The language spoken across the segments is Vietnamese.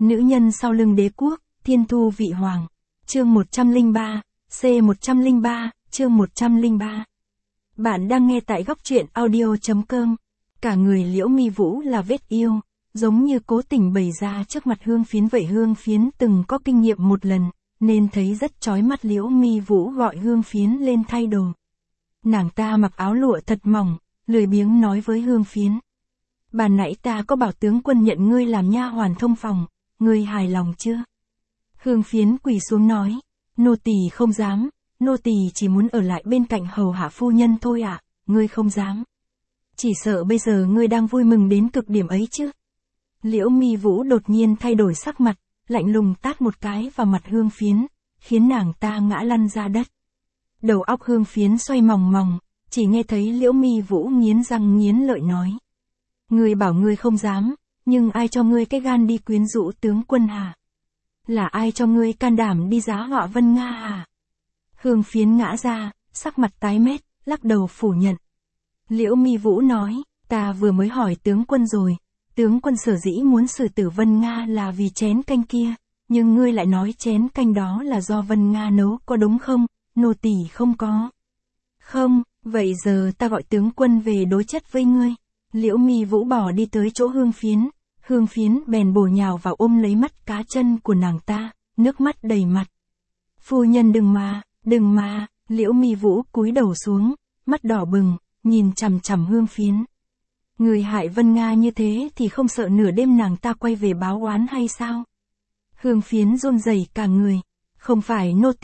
Nữ nhân sau lưng đế quốc, thiên thu vị hoàng. Chương 103, C103, chương 103. Bạn đang nghe tại góc truyện audio.com. Cả người Liễu Mi Vũ là vết yêu, giống như cố tình bày ra trước mặt Hương Phiến vậy. Hương Phiến từng có kinh nghiệm một lần, nên thấy rất chói mắt. Liễu Mi Vũ gọi Hương Phiến lên thay đồ. Nàng ta mặc áo lụa thật mỏng, lười biếng nói với Hương Phiến. Bà nãy ta có bảo tướng quân nhận ngươi làm nha hoàn thông phòng, ngươi hài lòng chưa? Hương Phiến quỳ xuống nói, nô tỳ không dám, nô tỳ chỉ muốn ở lại bên cạnh hầu hạ phu nhân thôi ạ, ngươi không dám. Chỉ sợ bây giờ ngươi đang vui mừng đến cực điểm ấy chứ. Liễu Mi Vũ đột nhiên thay đổi sắc mặt, lạnh lùng tát một cái vào mặt Hương Phiến, khiến nàng ta ngã lăn ra đất. Đầu óc Hương Phiến xoay mòng mòng, chỉ nghe thấy Liễu Mi Vũ nghiến răng nghiến lợi nói. Ngươi bảo ngươi không dám, nhưng ai cho ngươi cái gan đi quyến rũ tướng quân hả? Là ai cho ngươi can đảm đi giá họa Vân Nga hả? Hương Phiến ngã ra, sắc mặt tái mét, lắc đầu phủ nhận. Liễu Mi Vũ nói, ta vừa mới hỏi tướng quân rồi, tướng quân sở dĩ muốn xử tử Vân Nga là vì chén canh kia, nhưng ngươi lại nói chén canh đó là do Vân Nga nấu, có đúng không? Nô tỳ không có. Không, vậy giờ ta gọi tướng quân về đối chất với ngươi. Liễu Mi Vũ bỏ đi tới chỗ Hương Phiến bèn bổ nhào vào ôm lấy mắt cá chân của nàng ta, nước mắt đầy mặt. Phu nhân đừng mà, Liễu Mi Vũ cúi đầu xuống, mắt đỏ bừng, nhìn chằm chằm Hương Phiến. Người hại Vân Nga như thế thì không sợ nửa đêm nàng ta quay về báo oán hay sao? Hương Phiến run rẩy cả người, không phải nô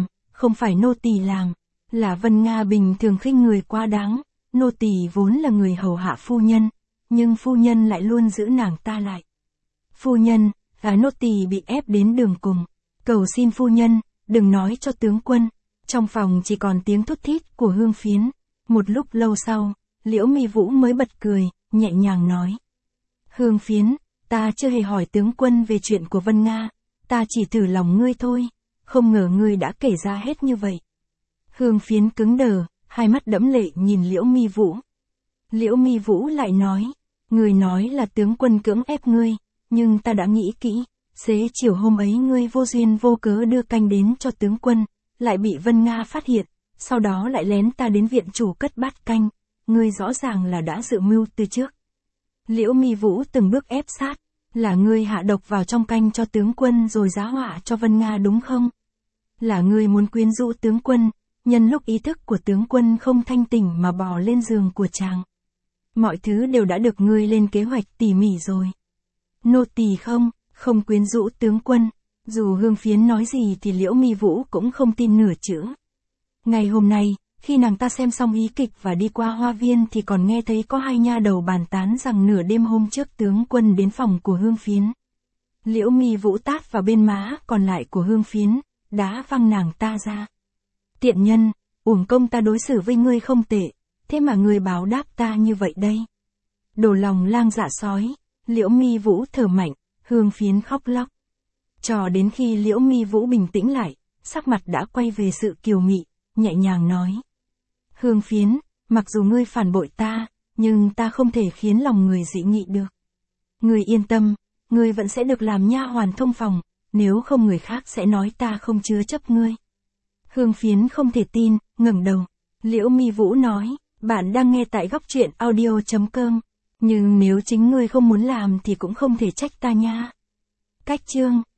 tỳ làm, là Vân Nga bình thường khinh người quá đáng, nô tỳ vốn là người hầu hạ phu nhân, nhưng phu nhân lại luôn giữ nàng ta lại. Phu nhân, nô tỳ bị ép đến đường cùng, cầu xin phu nhân, đừng nói cho tướng quân. Trong phòng chỉ còn tiếng thút thít của Hương Phiến. Một lúc lâu sau, Liễu Mi Vũ mới bật cười, nhẹ nhàng nói. Hương Phiến, ta chưa hề hỏi tướng quân về chuyện của Vân Nga, ta chỉ thử lòng ngươi thôi, không ngờ ngươi đã kể ra hết như vậy. Hương Phiến cứng đờ, hai mắt đẫm lệ nhìn Liễu Mi Vũ. Liễu Mi Vũ lại nói, ngươi nói là tướng quân cưỡng ép ngươi, nhưng ta đã nghĩ kỹ, xế chiều hôm ấy ngươi vô duyên vô cớ đưa canh đến cho tướng quân, lại bị Vân Nga phát hiện, sau đó lại lén ta đến viện chủ cất bát canh, ngươi rõ ràng là đã dự mưu từ trước. Liễu Mi Vũ từng bước ép sát, là ngươi hạ độc vào trong canh cho tướng quân rồi giá họa cho Vân Nga đúng không? Là ngươi muốn quyến rũ tướng quân, nhân lúc ý thức của tướng quân không thanh tỉnh mà bò lên giường của chàng. Mọi thứ đều đã được ngươi lên kế hoạch tỉ mỉ rồi. Nô tỳ không quyến rũ tướng quân. Dù Hương Phiến nói gì thì Liễu Mi Vũ cũng không tin nửa chữ. Ngày hôm nay, khi nàng ta xem xong hí kịch và đi qua hoa viên thì còn nghe thấy có hai nha đầu bàn tán rằng nửa đêm hôm trước tướng quân đến phòng của Hương Phiến. Liễu Mi Vũ tát vào bên má còn lại của Hương Phiến, đá văng nàng ta ra. Tiện nhân, uổng công ta đối xử với ngươi không tệ, thế mà ngươi báo đáp ta như vậy đây. Đồ lòng lang dạ sói, Liễu Mi Vũ thở mạnh, Hương Phiến khóc lóc. Cho đến khi Liễu Mi Vũ bình tĩnh lại, sắc mặt đã quay về sự kiều mị, nhẹ nhàng nói. Hương Phiến, mặc dù ngươi phản bội ta, nhưng ta không thể khiến lòng người dị nghị được. Ngươi yên tâm, ngươi vẫn sẽ được làm nha hoàn thông phòng, nếu không người khác sẽ nói ta không chứa chấp ngươi. Hương Phiến không thể tin, ngẩng đầu. Liễu Mi Vũ nói, bạn đang nghe tại góc truyện audio.com, nhưng nếu chính ngươi không muốn làm thì cũng không thể trách ta nha. Cách chương